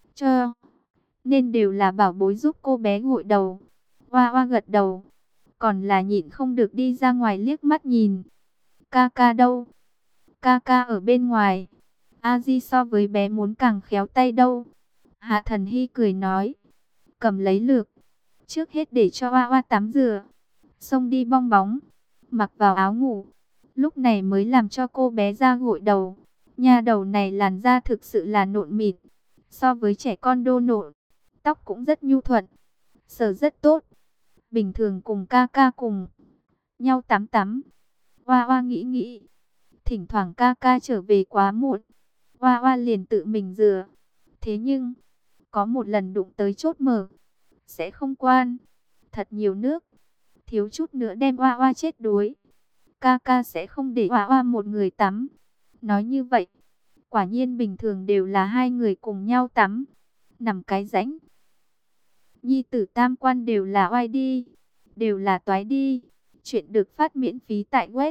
Nên đều là Bảo Bối giúp cô bé gội đầu. Oa Oa gật đầu. Còn là nhịn không được đi ra ngoài liếc mắt nhìn. Ca ca đâu? Ca ca ở bên ngoài. A Di so với bé muốn càng khéo tay đâu. Hạ Thần Hy cười nói. Cầm lấy lược. Trước hết để cho Oa Oa tắm rửa. Xông đi bong bóng. Mặc vào áo ngủ. Lúc này mới làm cho cô bé ra gội đầu. Nha đầu này làn da thực sự là nộn mịn. So với trẻ con đô nộn. Tóc cũng rất nhu thuận. Sờ rất tốt. Bình thường cùng ca ca cùng nhau tắm tắm. Oa Oa nghĩ nghĩ. Thỉnh thoảng ca ca trở về quá muộn. Oa Oa liền tự mình rửa. Thế nhưng có một lần đụng tới chốt mở. Sẽ không quan. thật nhiều nước, thiếu chút nữa đem Oa Oa chết đuối. Ca ca sẽ không để Oa Oa một người tắm. Nói như vậy, quả nhiên bình thường đều là hai người cùng nhau tắm. Nằm cái rãnh. Nhi tử tam quan đều là oai đi, đều là toái đi. Chuyện được phát miễn phí tại web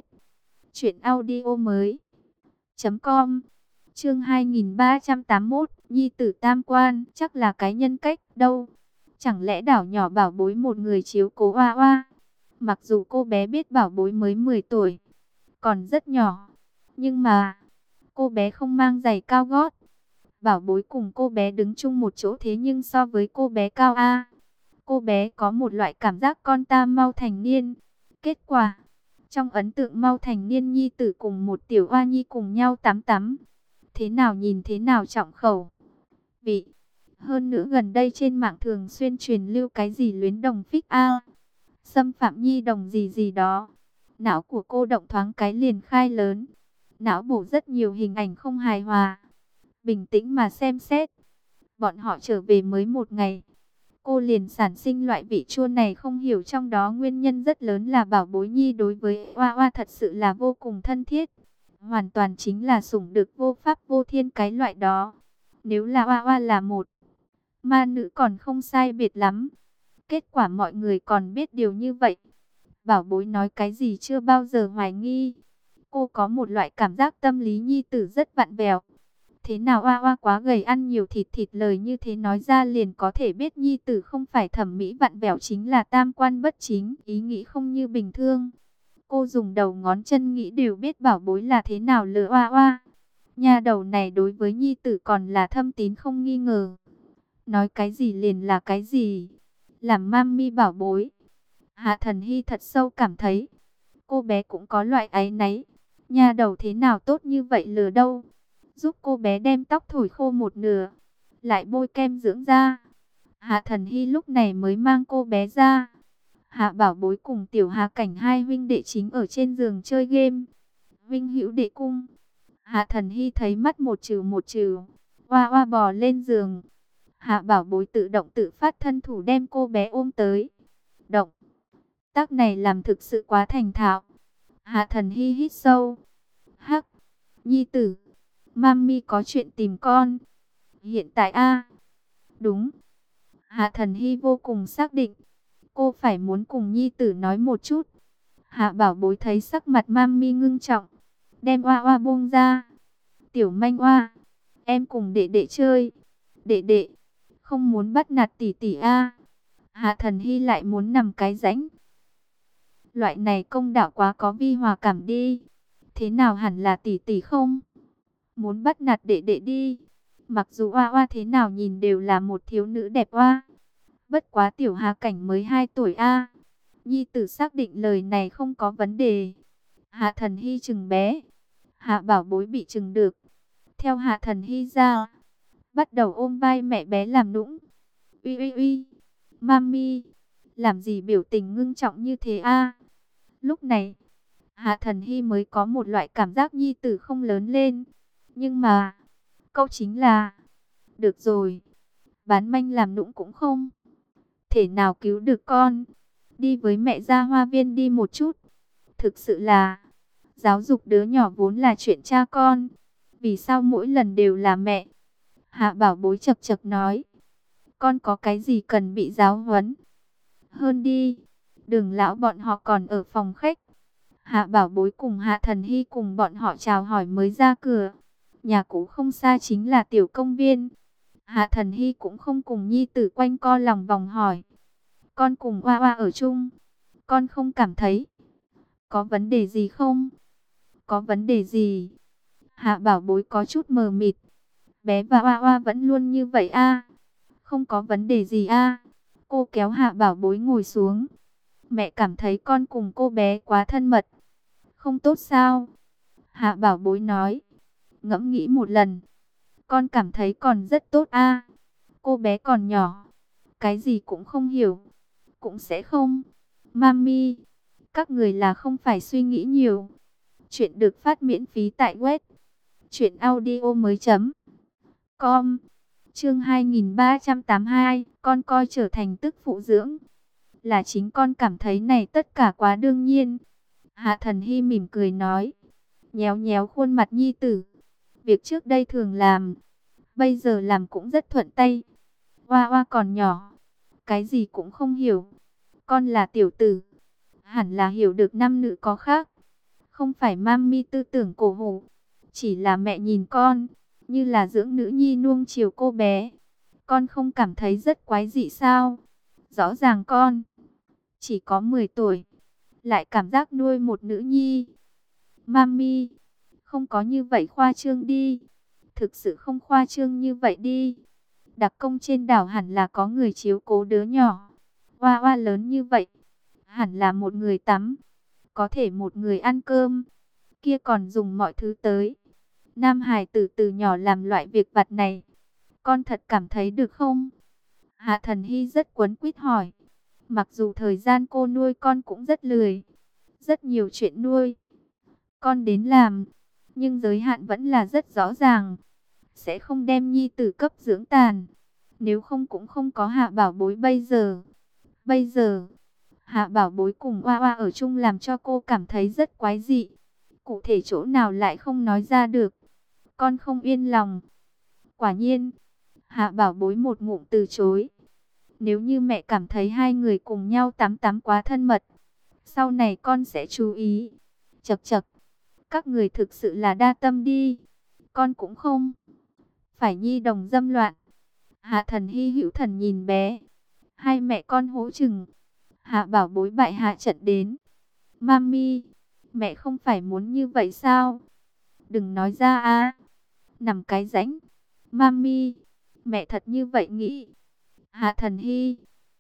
truyệnaudiomoi.com. Chương 2381, Nhi tử tam quan, chắc là cái nhân cách đâu. Chẳng lẽ đảo nhỏ bảo bối một người chiếu cố Oa Oa? Mặc dù cô bé biết bảo bối mới 10 tuổi, còn rất nhỏ, nhưng mà cô bé không mang giày cao gót. Bảo bối cùng cô bé đứng chung một chỗ thế nhưng so với cô bé cao a. Cô bé có một loại cảm giác con ta mau thành niên. Kết quả, trong ấn tượng mau thành niên nhi tử cùng một tiểu oa nhi cùng nhau tắm tắm. Thế nào nhìn thế nào trọng khẩu vị. Hơn nữa gần đây trên mạng thường xuyên truyền lưu cái gì luyến đồng phích a, xâm phạm nhi đồng gì gì đó. Não của cô động thoáng cái liền khai lớn. Não bổ rất nhiều hình ảnh không hài hòa. Bình tĩnh mà xem xét. Bọn họ trở về mới một ngày, cô liền sản sinh loại vị chua này, không hiểu trong đó nguyên nhân rất lớn là bảo bối nhi đối với Oa Oa thật sự là vô cùng thân thiết. Hoàn toàn chính là sủng được vô pháp vô thiên cái loại đó. Nếu là Oa Oa là một ma nữ còn không sai biệt lắm. Kết quả mọi người còn biết điều như vậy. Bảo bối nói cái gì chưa bao giờ hoài nghi. Cô có một loại cảm giác tâm lý nhi tử rất vặn vẹo. Thế nào Oa Oa quá gầy ăn nhiều thịt, lời như thế nói ra liền có thể biết nhi tử không phải thẩm mỹ vặn vẹo chính là tam quan bất chính, ý nghĩ không như bình thường. Cô dùng đầu ngón chân nghĩ đều biết bảo bối là thế nào lừa Oa Oa. Nhà đầu này đối với nhi tử còn là thâm tín không nghi ngờ. Nói cái gì liền là cái gì. Làm mami bảo bối. Hạ Thần Hy thật sâu cảm thấy cô bé cũng có loại áy náy. Nhà đầu thế nào tốt như vậy lừa đâu. Giúp cô bé đem tóc thổi khô một nửa, lại bôi kem dưỡng da. Hạ Thần Hy lúc này mới mang cô bé ra. Hạ Bảo Bối cùng Tiểu Hà Cảnh hai huynh đệ chính ở trên giường chơi game. Vinh hữu đệ cung. Hạ Thần Hy thấy mắt một trừ, Oa Oa bò lên giường. Hạ Bảo Bối tự động tự phát thân thủ đem cô bé ôm tới. Động tác này làm thực sự quá thành thạo. Hạ Thần Hy hít sâu. Hắc, nhi tử, mami có chuyện tìm con. Hiện tại a? Đúng. Hạ Thần Hy vô cùng xác định. Cô phải muốn cùng nhi tử nói một chút. Hạ Bảo Bối thấy sắc mặt mami ngưng trọng. Đem Oa Oa buông ra. Tiểu manh Oa, em cùng đệ đệ chơi. Đệ đệ, không muốn bắt nạt tỷ tỷ a. Hạ Thần Hy lại muốn nằm cái rãnh. Loại này công đạo quá có vi hòa cảm đi. Thế nào hẳn là tỷ tỷ không? Muốn bắt nạt đệ đệ đi. Mặc dù Oa Oa thế nào nhìn đều là một thiếu nữ đẹp oa. Bất quá Tiểu Hà Cảnh mới 2 tuổi a. Nhi tử xác định lời này không có vấn đề. Hạ Thần Hy chừng bé. Hạ Bảo Bối bị chừng được. Theo Hạ Thần Hy ra, bắt đầu ôm vai mẹ bé làm nũng. Uy uy uy, mami, làm gì biểu tình ngưng trọng như thế a? Lúc này, Hạ Thần Hy mới có một loại cảm giác nhi tử không lớn lên. Nhưng mà, câu chính là, được rồi, bán manh làm nũng cũng không thể nào cứu được con. Đi với mẹ ra hoa viên đi một chút. Thực sự là, giáo dục đứa nhỏ vốn là chuyện cha con. Vì sao mỗi lần đều là mẹ? Hạ Bảo Bối chật chật nói. Con có cái gì cần bị giáo huấn? Hơn đi, Đường lão bọn họ còn ở phòng khách. Hạ Bảo Bối cùng Hạ Thần Hy cùng bọn họ chào hỏi mới ra cửa. Nhà cũ không xa chính là tiểu công viên. Hạ Thần Hy cũng không cùng nhi tử quanh co lòng vòng hỏi. Con cùng Oa Oa ở chung, con không cảm thấy có vấn đề gì không? Có vấn đề gì? Hạ Bảo Bối có chút mờ mịt. Bé và Oa Oa vẫn luôn như vậy a. Không có vấn đề gì a. Cô kéo Hạ Bảo Bối ngồi xuống. Mẹ cảm thấy con cùng cô bé quá thân mật. Không tốt sao? Hạ Bảo Bối nói. Ngẫm nghĩ một lần, con cảm thấy còn rất tốt a. Cô bé còn nhỏ, cái gì cũng không hiểu, cũng sẽ không. Mami, các người là không phải suy nghĩ nhiều. Chuyện được phát miễn phí tại web truyệnaudiomoi.com. Chương 2382, con coi trở thành tức phụ dưỡng. Là chính con cảm thấy này tất cả quá đương nhiên. Hạ Thần Hy mỉm cười nói, nhéo nhéo khuôn mặt nhi tử. Việc trước đây thường làm, bây giờ làm cũng rất thuận tay. Oa oa còn nhỏ, cái gì cũng không hiểu. Con là tiểu tử, hẳn là hiểu được nam nữ có khác. Không phải mami tư tưởng cổ hủ, chỉ là mẹ nhìn con như là dưỡng nữ nhi nuông chiều cô bé. Con không cảm thấy rất quái dị sao? Rõ ràng con chỉ có 10 tuổi, lại cảm giác nuôi một nữ nhi. Mami, không có như vậy khoa trương đi. Thực sự không khoa trương như vậy đi. Đặc công trên đảo hẳn là có người chiếu cố đứa nhỏ. Oa oa lớn như vậy, hẳn là một người tắm, có thể một người ăn cơm, kia còn dùng mọi thứ tới. Nam Hải tử từ nhỏ làm loại việc vặt này, con thật cảm thấy được không? Hạ Thần Hy rất quấn quýt hỏi. Mặc dù thời gian cô nuôi con cũng rất lười, rất nhiều chuyện nuôi con đến làm, nhưng giới hạn vẫn là rất rõ ràng. Sẽ không đem nhi tử cấp dưỡng tàn, nếu không cũng không có Hạ Bảo Bối bây giờ. Bây giờ, Hạ Bảo Bối cùng Oa Oa ở chung làm cho cô cảm thấy rất quái dị. Cụ thể chỗ nào lại không nói ra được. Con không yên lòng. Quả nhiên, Hạ Bảo Bối một ngụm từ chối. Nếu như mẹ cảm thấy hai người cùng nhau tắm tắm quá thân mật, sau này con sẽ chú ý. Chậc chậc, các người thực sự là đa tâm đi. Con cũng không phải nhi đồng dâm loạn. Hạ Thần Hy hữu thần nhìn bé. Hai mẹ con hố chừng. Hạ Bảo Bối bại hạ trận đến. Mami, mẹ không phải muốn như vậy sao? Đừng nói ra a. Nằm cái rãnh. Mami, mẹ thật như vậy nghĩ. Hạ Thần Hy,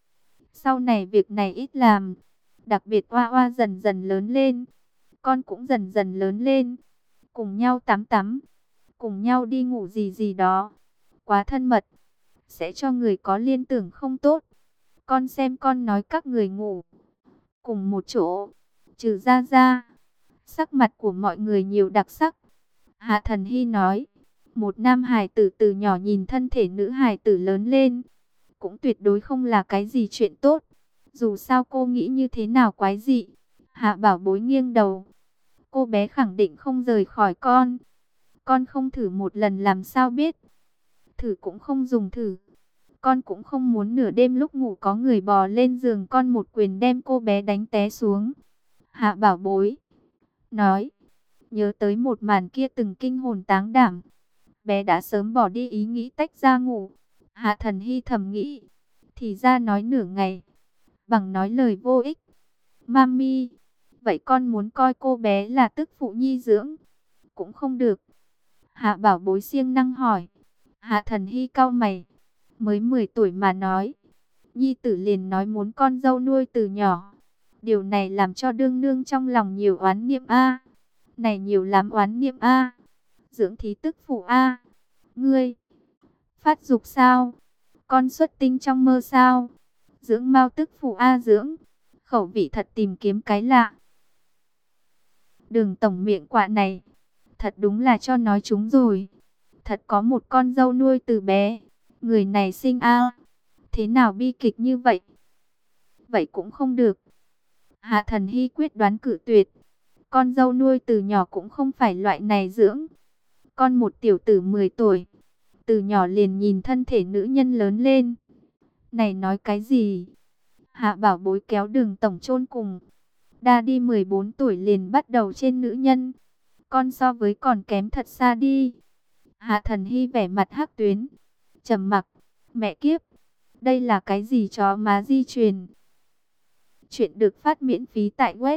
sau này việc này ít làm. Đặc biệt Oa Oa dần dần lớn lên, con cũng dần dần lớn lên. Cùng nhau tắm tắm, cùng nhau đi ngủ gì gì đó. Quá thân mật, sẽ cho người có liên tưởng không tốt. Con xem con nói các người ngủ cùng một chỗ, trừ ra, sắc mặt của mọi người nhiều đặc sắc. Hạ Thần Hy nói, một nam hài tử từ nhỏ nhìn thân thể nữ hài tử lớn lên, cũng tuyệt đối không là cái gì chuyện tốt. Dù sao cô nghĩ như thế nào quái dị. Hạ Bảo Bối nghiêng đầu. Cô bé khẳng định không rời khỏi con. Con không thử một lần làm sao biết. Thử cũng không dùng thử. Con cũng không muốn nửa đêm lúc ngủ có người bò lên giường con một quyền đem cô bé đánh té xuống. Hạ Bảo Bối nói, nhớ tới một màn kia từng kinh hồn táng đảm. Bé đã sớm bỏ đi ý nghĩ tách ra ngủ. Hạ Thần Hy thầm nghĩ, thì ra nói nửa ngày, bằng nói lời vô ích. Mami, vậy con muốn coi cô bé là tức phụ nhi dưỡng, cũng không được. Hạ Bảo Bối siêng năng hỏi. Hạ Thần Hy cau mày, mới 10 tuổi mà nói. Nhi tử liền nói muốn con dâu nuôi từ nhỏ. Điều này làm cho đương nương trong lòng nhiều oán niệm a. Này nhiều lắm oán niệm a. Dưỡng thí tức phụ a. Ngươi phát dục sao? Con xuất tinh trong mơ sao? Dưỡng mau tức phụ a dưỡng. Khẩu vị thật tìm kiếm cái lạ. Đường tổng miệng quạ này, thật đúng là cho nói chúng rồi. Thật có một con dâu nuôi từ bé. Người này sinh a. Thế nào bi kịch như vậy? Vậy cũng không được. Hạ Thần Hy quyết đoán cự tuyệt. Con dâu nuôi từ nhỏ cũng không phải loại này dưỡng. Con một tiểu tử 10 tuổi, từ nhỏ liền nhìn thân thể nữ nhân lớn lên. Này nói cái gì? Hạ Bảo Bối kéo Đường tổng chôn cùng. Đa đi 14 tuổi liền bắt đầu trên nữ nhân. Con so với còn kém thật xa đi. Hạ Thần Hy vẻ mặt hắc tuyến, trầm mặc. Mẹ kiếp, đây là cái gì chó má di truyền? Chuyện được phát miễn phí tại web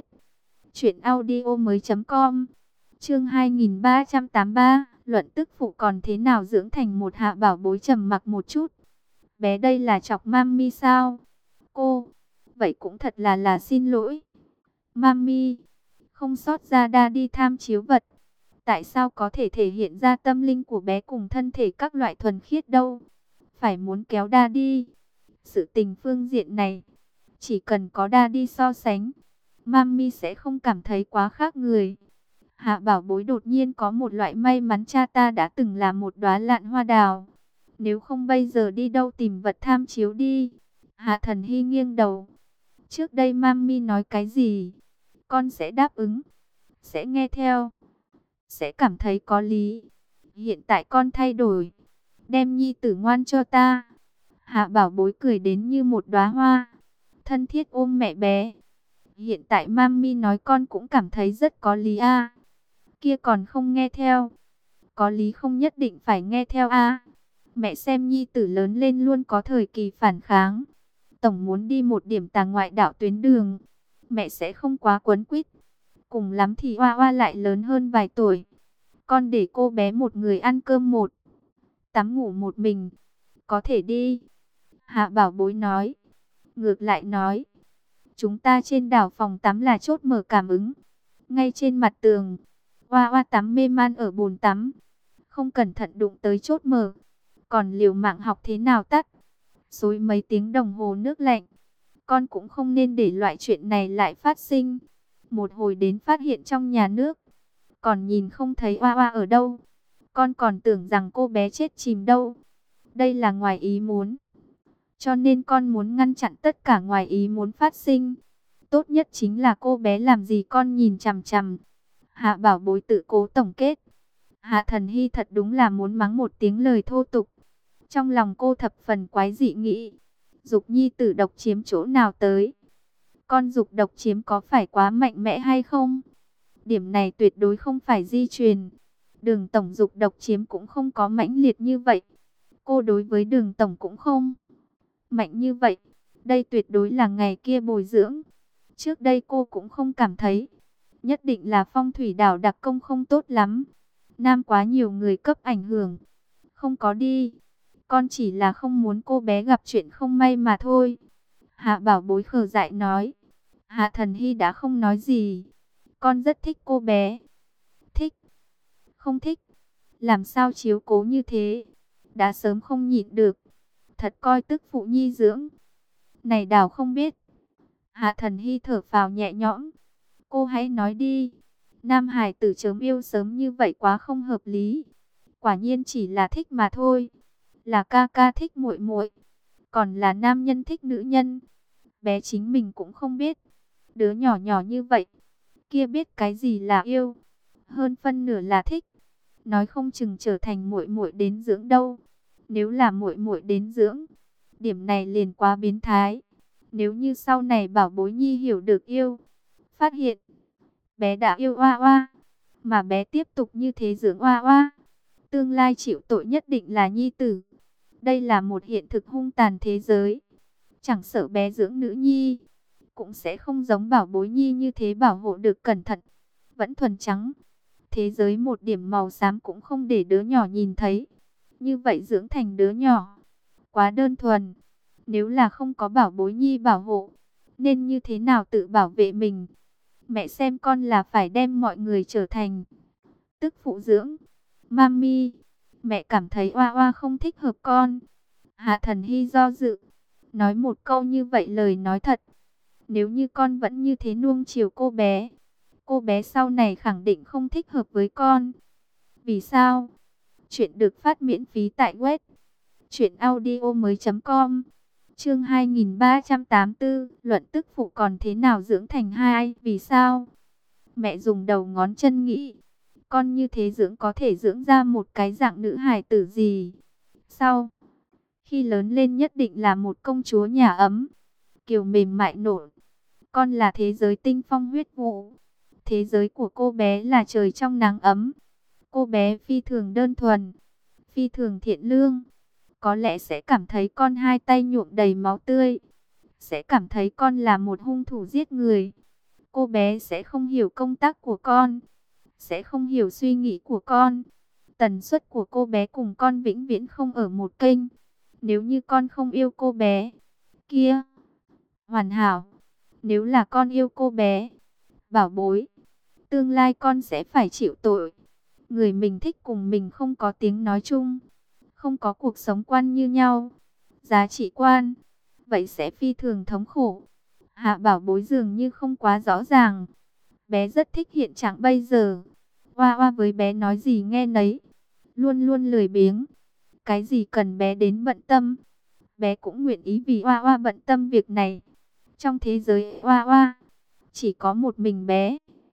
truyệnaudiomoi.com. Chương 2383, luận tức phụ còn thế nào dưỡng thành một. Hạ Bảo Bối trầm mặc một chút. Bé đây là chọc mami sao? Cô, vậy cũng thật là xin lỗi. Mami, không sót ra đa đi tham chiếu vật. Tại sao có thể thể hiện ra tâm linh của bé cùng thân thể các loại thuần khiết đâu? Phải muốn kéo đa đi. Sự tình phương diện này, chỉ cần có đa đi so sánh, mami sẽ không cảm thấy quá khác người. Hạ Bảo Bối đột nhiên có một loại may mắn cha ta đã từng là một đóa lạn hoa đào. Nếu không bây giờ đi đâu tìm vật tham chiếu đi. Hạ Thần Hy nghiêng đầu. Trước đây mami nói cái gì, con sẽ đáp ứng, sẽ nghe theo, sẽ cảm thấy có lý. Hiện tại con thay đổi, đem nhi tử ngoan cho ta. Hạ Bảo Bối cười đến như một đóa hoa, thân thiết ôm mẹ bé. Hiện tại mami nói con cũng cảm thấy rất có lý a. Kia còn không nghe theo, có lý không nhất định phải nghe theo a. Mẹ xem nhi tử lớn lên luôn có thời kỳ phản kháng. Tổng muốn đi một điểm tà ngoại đạo tuyến đường, mẹ sẽ không quá quấn quýt. Cùng lắm thì Hoa Hoa lại lớn hơn vài tuổi, con để cô bé một người ăn cơm một, tắm ngủ một mình, có thể đi. Hạ Bảo Bối nói. Ngược lại nói, chúng ta trên đảo phòng tắm là chốt mở cảm ứng, ngay trên mặt tường. Hoa Hoa tắm mê man ở bồn tắm, không cẩn thận đụng tới chốt mở, còn liều mạng học thế nào tắt. Xối mấy tiếng đồng hồ nước lạnh, con cũng không nên để loại chuyện này lại phát sinh. Một hồi đến phát hiện trong nhà nước, còn nhìn không thấy Hoa Hoa ở đâu, con còn tưởng rằng cô bé chết chìm đâu. Đây là ngoài ý muốn, cho nên con muốn ngăn chặn tất cả ngoài ý muốn phát sinh. Tốt nhất chính là cô bé làm gì con nhìn chằm chằm. Hạ Bảo Bối tự cố tổng kết. Hạ Thần Hy thật đúng là muốn mắng một tiếng lời thô tục. Trong lòng cô thập phần quái dị nghĩ, dục nhi tử độc chiếm chỗ nào tới. Con dục độc chiếm có phải quá mạnh mẽ hay không? Điểm này tuyệt đối không phải di truyền. Đường tổng dục độc chiếm cũng không có mãnh liệt như vậy. Cô đối với Đường tổng cũng không mạnh như vậy. Đây tuyệt đối là ngày kia bồi dưỡng. Trước đây cô cũng không cảm thấy. Nhất định là phong thủy đảo đặc công không tốt lắm. Nam quá nhiều người cấp ảnh hưởng. Không có đi. Con chỉ là không muốn cô bé gặp chuyện không may mà thôi. Hạ Bảo Bối khờ dại nói. Hạ Thần Hy đã không nói gì. Con rất thích cô bé. Thích. Không thích. Làm sao chiếu cố như thế. Đã sớm không nhịn được. Thật coi tức phụ nhi dưỡng. Này đảo không biết. Hạ Thần Hy thở phào nhẹ nhõm. Cô hãy nói đi. Nam hải tử chớm yêu sớm như vậy quá không hợp lý. Quả nhiên chỉ là thích mà thôi. Là ca ca thích muội muội, còn là nam nhân thích nữ nhân. Bé chính mình cũng không biết. Đứa nhỏ nhỏ như vậy, kia biết cái gì là yêu. Hơn phân nửa là thích. Nói không chừng trở thành muội muội đến dưỡng đâu. Nếu là muội muội đến dưỡng, điểm này liền quá biến thái. Nếu như sau này Bảo Bối nhi hiểu được yêu, phát hiện bé đã yêu Hoa Hoa, mà bé tiếp tục như thế dưỡng Hoa Hoa, tương lai chịu tội nhất định là nhi tử. Đây là một hiện thực hung tàn thế giới. Chẳng sợ bé dưỡng nữ nhi, cũng sẽ không giống Bảo Bối nhi như thế bảo hộ được cẩn thận. Vẫn thuần trắng. Thế giới một điểm màu xám cũng không để đứa nhỏ nhìn thấy. Như vậy dưỡng thành đứa nhỏ, quá đơn thuần. Nếu là không có Bảo Bối nhi bảo hộ, nên như thế nào tự bảo vệ mình. Mẹ xem con là phải đem mọi người trở thành tức phụ dưỡng. Mami, mẹ cảm thấy Hoa Hoa không thích hợp con. Hạ Thần Hy do dự, nói một câu như vậy lời nói thật. Nếu như con vẫn như thế nuông chiều cô bé sau này khẳng định không thích hợp với con. Vì sao? Chuyện được phát miễn phí tại web truyệnaudiomoi.com. Chương 2384, luận tức phụ còn thế nào dưỡng thành hai, vì sao? Mẹ dùng đầu ngón chân nghĩ, con như thế dưỡng có thể dưỡng ra một cái dạng nữ hài tử gì? Sau khi lớn lên nhất định là một công chúa nhà ấm, kiều mềm mại nổi. Con là thế giới tinh phong huyết vũ. Thế giới của cô bé là trời trong nắng ấm. Cô bé phi thường đơn thuần, phi thường thiện lương. Có lẽ sẽ cảm thấy con hai tay nhuộm đầy máu tươi, sẽ cảm thấy con là một hung thủ giết người. Cô bé sẽ không hiểu công tác của con, sẽ không hiểu suy nghĩ của con. Tần suất của cô bé cùng con vĩnh viễn không ở một kênh. Nếu như con không yêu cô bé, kia, hoàn hảo. Nếu là con yêu cô bé, Bảo Bối, tương lai con sẽ phải chịu tội. Người mình thích cùng mình không có tiếng nói chung, không có cuộc sống quan như nhau, giá trị quan, vậy sẽ phi thường thống khổ. Hạ Bảo Bối dường như không quá rõ ràng. Bé rất thích hiện trạng bây giờ. Hoa Hoa với bé nói gì nghe nấy, luôn luôn lười biếng. Cái gì cần bé đến bận tâm, bé cũng nguyện ý vì Hoa Hoa bận tâm việc này. Trong thế giới oa oa, chỉ có một mình bé,